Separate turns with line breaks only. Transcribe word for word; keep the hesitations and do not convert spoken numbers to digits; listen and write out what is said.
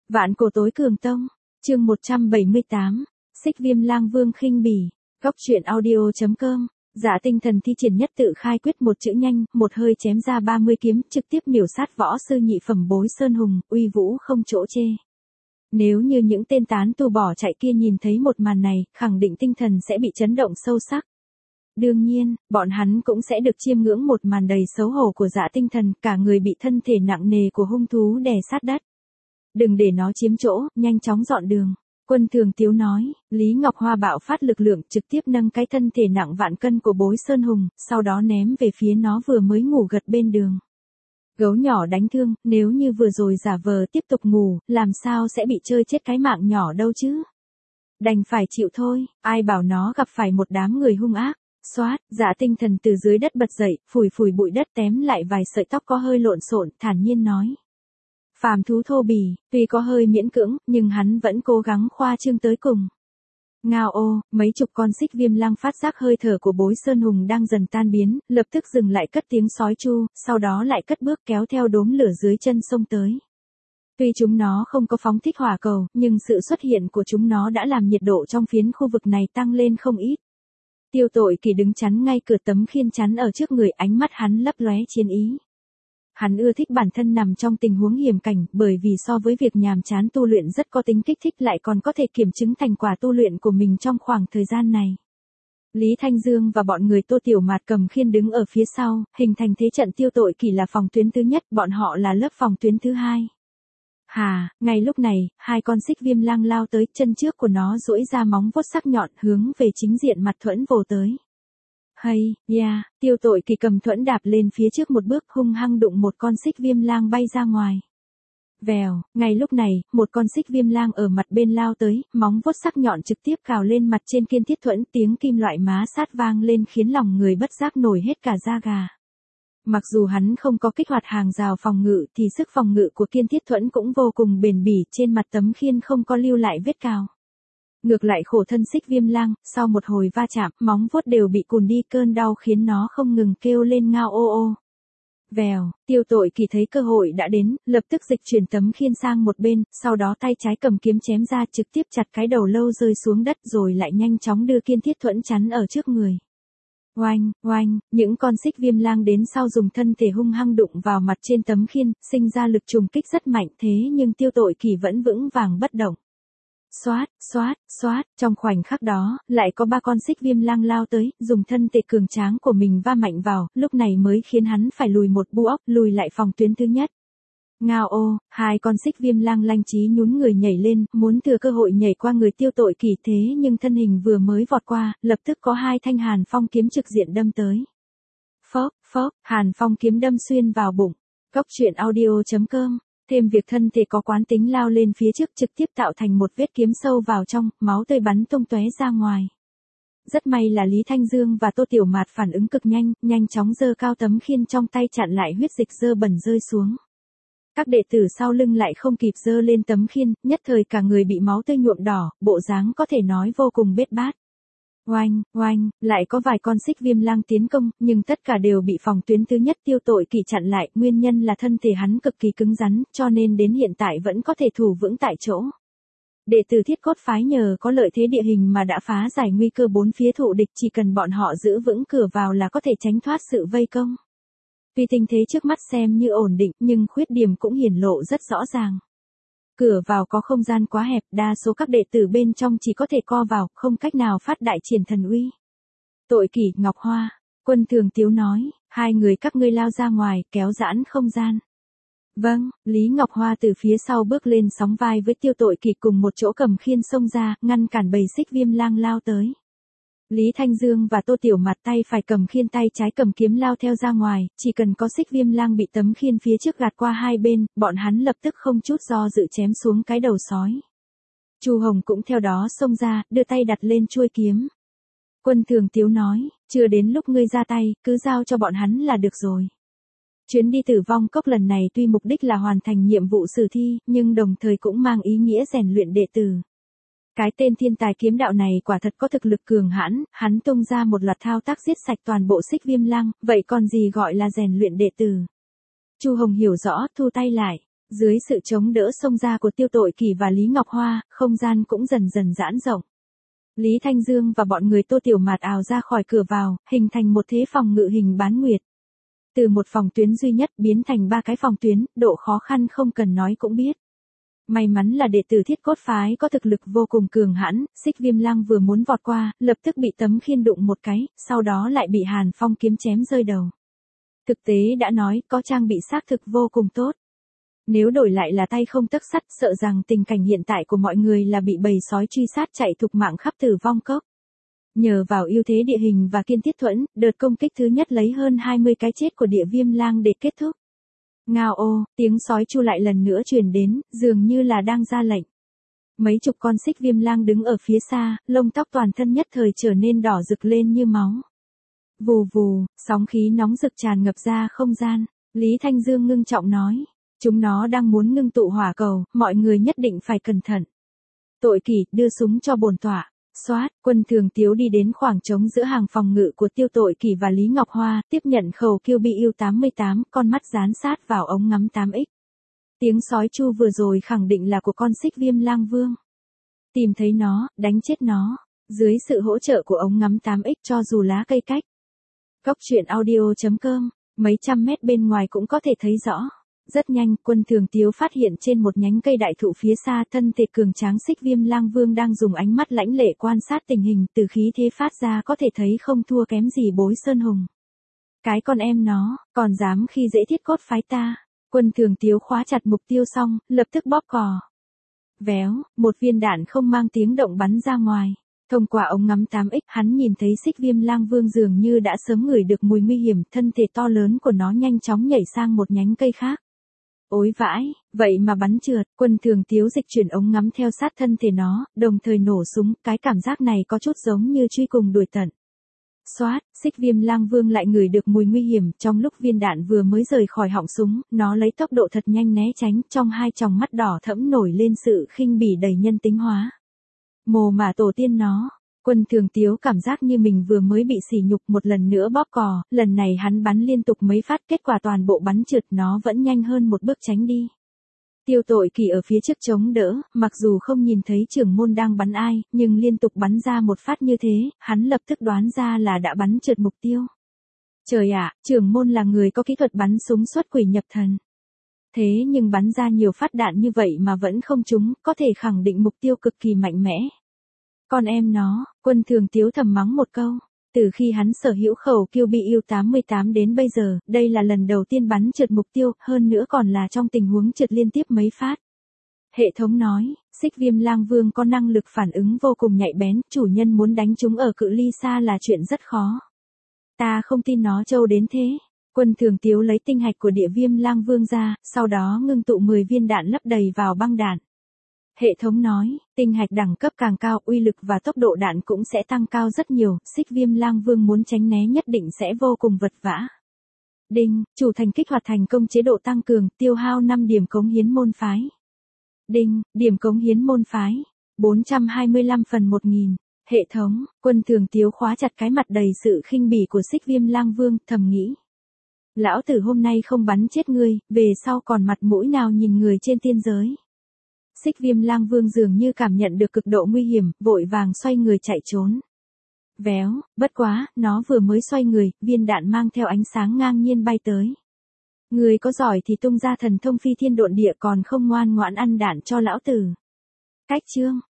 Vạn cổ tối cường tông, chương một trăm bảy mươi tám, Xích Viêm Lang Vương khinh bỉ, góc truyện audio chấm com. Dạ Tinh Thần thi triển nhất tự khai quyết một chữ nhanh, một hơi chém ra ba mươi kiếm, trực tiếp miểu sát võ sư nhị phẩm Bối Sơn Hùng, uy vũ không chỗ chê. Nếu như những tên tán tu bỏ chạy kia nhìn thấy một màn này, khẳng định tinh thần sẽ bị chấn động sâu sắc. Đương nhiên, bọn hắn cũng sẽ được chiêm ngưỡng một màn đầy xấu hổ của Dạ Tinh Thần, cả người bị thân thể nặng nề của hung thú đè sát đất. Đừng để nó chiếm chỗ, nhanh chóng dọn đường. Quân Thường Tiếu nói. Lý Ngọc Hoa bạo phát lực lượng, trực tiếp nâng cái thân thể nặng vạn cân của Bối Sơn Hùng, sau đó ném về phía nó vừa mới ngủ gật bên đường. Gấu nhỏ đánh thương, nếu như vừa rồi giả vờ tiếp tục ngủ, làm sao sẽ bị chơi chết cái mạng nhỏ đâu chứ. Đành phải chịu thôi, ai bảo nó gặp phải một đám người hung ác. Xoát, Dạ Tinh Thần từ dưới đất bật dậy, phủi phủi bụi đất tém lại vài sợi tóc có hơi lộn xộn, thản nhiên nói. Phàm thú thô bỉ, tuy có hơi miễn cưỡng, nhưng hắn vẫn cố gắng khoa trương tới cùng. Ngao ô, mấy chục con xích viêm lang phát giác hơi thở của Bối Sơn Hùng đang dần tan biến, lập tức dừng lại cất tiếng sói chu, sau đó lại cất bước kéo theo đốm lửa dưới chân sông tới. Tuy chúng nó không có phóng thích hỏa cầu, nhưng sự xuất hiện của chúng nó đã làm nhiệt độ trong phiến khu vực này tăng lên không ít. Tiêu Tội Kỳ đứng chắn ngay cửa tấm khiên chắn ở trước người, ánh mắt hắn lấp lóe chiến ý. Hắn ưa thích bản thân nằm trong tình huống hiểm cảnh, bởi vì so với việc nhàm chán tu luyện rất có tính kích thích, lại còn có thể kiểm chứng thành quả tu luyện của mình trong khoảng thời gian này. Lý Thanh Dương và bọn người Tô Tiểu Mạt cầm khiên đứng ở phía sau, hình thành thế trận. Tiêu Tội Kỳ là phòng tuyến thứ nhất, bọn họ là lớp phòng tuyến thứ hai. Hà, ngay lúc này, hai con xích viêm lang lao tới, chân trước của nó duỗi ra móng vuốt sắc nhọn hướng về chính diện mặt Thuẫn vồ tới. Hay, yeah, Tiêu Tội Kỳ cầm thuẫn đạp lên phía trước một bước, hung hăng đụng một con xích viêm lang bay ra ngoài. Vèo, ngay lúc này, một con xích viêm lang ở mặt bên lao tới, móng vuốt sắc nhọn trực tiếp cào lên mặt trên kiên thiết thuẫn, tiếng kim loại má sát vang lên khiến lòng người bất giác nổi hết cả da gà. Mặc dù hắn không có kích hoạt hàng rào phòng ngự thì sức phòng ngự của kiên thiết thuẫn cũng vô cùng bền bỉ, trên mặt tấm khiên không có lưu lại vết cào. Ngược lại khổ thân xích viêm lang, sau một hồi va chạm, móng vuốt đều bị cùn đi, cơn đau khiến nó không ngừng kêu lên ngao ô ô. Vèo, Tiêu Tội Kỳ thấy cơ hội đã đến, lập tức dịch chuyển tấm khiên sang một bên, sau đó tay trái cầm kiếm chém ra, trực tiếp chặt cái đầu lâu rơi xuống đất, rồi lại nhanh chóng đưa kiên thiết thuẫn chắn ở trước người. Oanh, oanh, những con xích viêm lang đến sau dùng thân thể hung hăng đụng vào mặt trên tấm khiên, sinh ra lực trùng kích rất mạnh, thế nhưng Tiêu Tội Kỳ vẫn vững vàng bất động. Xoát, xoát, xoát, trong khoảnh khắc đó, lại có ba con xích viêm lang lao tới, dùng thân thể cường tráng của mình va mạnh vào, lúc này mới khiến hắn phải lùi một bu óc, lùi lại phòng tuyến thứ nhất. Ngao ô, hai con xích viêm lang lanh trí nhún người nhảy lên, muốn thừa cơ hội nhảy qua người Tiêu Tội Kỳ, thế nhưng thân hình vừa mới vọt qua, lập tức có hai thanh hàn phong kiếm trực diện đâm tới. Phốc, phốc, hàn phong kiếm đâm xuyên vào bụng. Góc truyện audio chấm com. Thêm việc thân thể có quán tính lao lên phía trước, trực tiếp tạo thành một vết kiếm sâu vào trong, máu tươi bắn tung tóe ra ngoài. Rất may là Lý Thanh Dương và Tô Tiểu Mạt phản ứng cực nhanh, nhanh chóng giơ cao tấm khiên trong tay chặn lại huyết dịch dơ bẩn rơi xuống. Các đệ tử sau lưng lại không kịp giơ lên tấm khiên, nhất thời cả người bị máu tươi nhuộm đỏ, bộ dáng có thể nói vô cùng bết bát. Oanh, oanh, lại có vài con xích viêm lang tiến công, nhưng tất cả đều bị phòng tuyến thứ nhất Tiêu Tội Kỳ chặn lại, nguyên nhân là thân thể hắn cực kỳ cứng rắn, cho nên đến hiện tại vẫn có thể thủ vững tại chỗ. Đệ tử Thiết Cốt phái nhờ có lợi thế địa hình mà đã phá giải nguy cơ bốn phía thụ địch, chỉ cần bọn họ giữ vững cửa vào là có thể tránh thoát sự vây công. Tuy tình thế trước mắt xem như ổn định, nhưng khuyết điểm cũng hiển lộ rất rõ ràng. Cửa vào có không gian quá hẹp, đa số các đệ tử bên trong chỉ có thể co vào, không cách nào phát đại triển thần uy. Tội Kỳ, Ngọc Hoa, Quân Thường Tiếu nói, hai người các ngươi lao ra ngoài, kéo giãn không gian. Vâng, Lý Ngọc Hoa từ phía sau bước lên sóng vai với Tiêu Tội Kỳ, cùng một chỗ cầm khiên xông ra, ngăn cản bầy xích viêm lang lao tới. Lý Thanh Dương và Tô Tiểu Mạt tay phải cầm khiên, tay trái cầm kiếm lao theo ra ngoài, chỉ cần có xích viêm lang bị tấm khiên phía trước gạt qua hai bên, bọn hắn lập tức không chút do dự chém xuống cái đầu sói. Chu Hồng cũng theo đó xông ra, đưa tay đặt lên chuôi kiếm. Quân Thường Tiếu nói, chưa đến lúc ngươi ra tay, cứ giao cho bọn hắn là được rồi. Chuyến đi Tử Vong Cốc lần này tuy mục đích là hoàn thành nhiệm vụ sử thi, nhưng đồng thời cũng mang ý nghĩa rèn luyện đệ tử. Cái tên thiên tài kiếm đạo này quả thật có thực lực cường hãn, hắn tung ra một loạt thao tác giết sạch toàn bộ xích viêm lang, vậy còn gì gọi là rèn luyện đệ tử. Chu Hồng hiểu rõ, thu tay lại. Dưới sự chống đỡ xông ra của Tiêu Tội Kỷ và Lý Ngọc Hoa, không gian cũng dần dần giãn rộng. Lý Thanh Dương và bọn người Tô Tiểu Mạt ào ra khỏi cửa vào, hình thành một thế phòng ngự hình bán nguyệt. Từ một phòng tuyến duy nhất biến thành ba cái phòng tuyến, độ khó khăn không cần nói cũng biết. May mắn là đệ tử Thiết Cốt phái có thực lực vô cùng cường hãn, Xích Viêm Lang vừa muốn vọt qua, lập tức bị tấm khiên đụng một cái, sau đó lại bị Hàn Phong kiếm chém rơi đầu. Thực tế đã nói, có trang bị xác thực vô cùng tốt. Nếu đổi lại là tay không tấc sắt, sợ rằng tình cảnh hiện tại của mọi người là bị bầy sói truy sát chạy thục mạng khắp tử vong cốc. Nhờ vào ưu thế địa hình và kiên tiết thuẫn, đợt công kích thứ nhất lấy hơn hai mươi cái chết của Địa Viêm Lang để kết thúc. Ngao ô, tiếng sói chu lại lần nữa truyền đến, dường như là đang ra lệnh. Mấy chục con Xích Viêm Lang đứng ở phía xa, lông tóc toàn thân nhất thời trở nên đỏ rực lên như máu. Vù vù, sóng khí nóng rực tràn ngập ra không gian. Lý Thanh Dương ngưng trọng nói, chúng nó đang muốn ngưng tụ hỏa cầu, mọi người nhất định phải cẩn thận. Tội Kỷ, đưa súng cho bổn tọa. Xoát, Quân Thường Tiếu đi đến khoảng trống giữa hàng phòng ngự của Tiêu Tội Kỷ và Lý Ngọc Hoa, tiếp nhận khẩu Kiêu Bi U tám mươi tám, con mắt dán sát vào ống ngắm tám x. Tiếng sói chu vừa rồi khẳng định là của con Xích Viêm Lang Vương. Tìm thấy nó, đánh chết nó. Dưới sự hỗ trợ của ống ngắm tám x cho dù lá cây cách. Góc truyện audio chấm com, mấy trăm mét bên ngoài cũng có thể thấy rõ. Rất nhanh, Quân Thường Tiếu phát hiện trên một nhánh cây đại thụ phía xa thân thể cường tráng Xích Viêm Lang Vương đang dùng ánh mắt lãnh lệ quan sát tình hình, từ khí thế phát ra có thể thấy không thua kém gì Bối Sơn Hùng. Cái con em nó, còn dám khi dễ Thiết Cốt phái ta. Quân Thường Tiếu khóa chặt mục tiêu xong, lập tức bóp cò. Véo, một viên đạn không mang tiếng động bắn ra ngoài. Thông qua ống ngắm tám x, hắn nhìn thấy Xích Viêm Lang Vương dường như đã sớm ngửi được mùi nguy hiểm, thân thể to lớn của nó nhanh chóng nhảy sang một nhánh cây khác. Ối vãi, vậy mà bắn trượt, Quân Thường Tiếu dịch chuyển ống ngắm theo sát thân thể nó, đồng thời nổ súng, cái cảm giác này có chút giống như truy cùng đuổi tận. Xoát, Xích Viêm Lang Vương lại ngửi được mùi nguy hiểm, trong lúc viên đạn vừa mới rời khỏi họng súng, nó lấy tốc độ thật nhanh né tránh, trong hai tròng mắt đỏ thẫm nổi lên sự khinh bỉ đầy nhân tính hóa. Mồ mà tổ tiên nó. Quân Thường Tiếu cảm giác như mình vừa mới bị sỉ nhục, một lần nữa bóp cò, lần này hắn bắn liên tục mấy phát, kết quả toàn bộ bắn trượt, nó vẫn nhanh hơn một bước tránh đi. Tiêu Tội Kỷ ở phía trước chống đỡ, mặc dù không nhìn thấy trưởng môn đang bắn ai, nhưng liên tục bắn ra một phát như thế, hắn lập tức đoán ra là đã bắn trượt mục tiêu. Trời ạ, trưởng môn là người có kỹ thuật bắn súng xuất quỷ nhập thần. Thế nhưng bắn ra nhiều phát đạn như vậy mà vẫn không trúng, có thể khẳng định mục tiêu cực kỳ mạnh mẽ. Con em nó, Quân Thường Tiếu thầm mắng một câu. Từ khi hắn sở hữu khẩu Kiêu Bi U tám mươi tám đến bây giờ, đây là lần đầu tiên bắn trượt mục tiêu, hơn nữa còn là trong tình huống trượt liên tiếp mấy phát. Hệ thống nói, Xích Viêm Lang Vương có năng lực phản ứng vô cùng nhạy bén, chủ nhân muốn đánh chúng ở cự ly xa là chuyện rất khó. Ta không tin nó trâu đến thế. Quân Thường Tiếu lấy tinh hạch của Địa Viêm Lang Vương ra, sau đó ngưng tụ mười viên đạn lấp đầy vào băng đạn. Hệ thống nói, tinh hạch đẳng cấp càng cao, uy lực và tốc độ đạn cũng sẽ tăng cao rất nhiều, Xích Viêm Lang Vương muốn tránh né nhất định sẽ vô cùng vật vã. Đinh, chủ thành kích hoạt thành công chế độ tăng cường, tiêu hao năm điểm cống hiến môn phái. Đinh, điểm cống hiến môn phái, bốn trăm hai mươi lăm phần một nghìn. Hệ thống, Quân Thường Tiếu khóa chặt cái mặt đầy sự khinh bỉ của Xích Viêm Lang Vương, thầm nghĩ. Lão tử hôm nay không bắn chết ngươi, về sau còn mặt mũi nào nhìn người trên tiên giới. Xích Viêm Lang Vương dường như cảm nhận được cực độ nguy hiểm, vội vàng xoay người chạy trốn. Véo, bất quá, nó vừa mới xoay người, viên đạn mang theo ánh sáng ngang nhiên bay tới. Người có giỏi thì tung ra thần thông phi thiên độn địa, còn không ngoan ngoãn ăn đạn cho lão tử. Cách chương.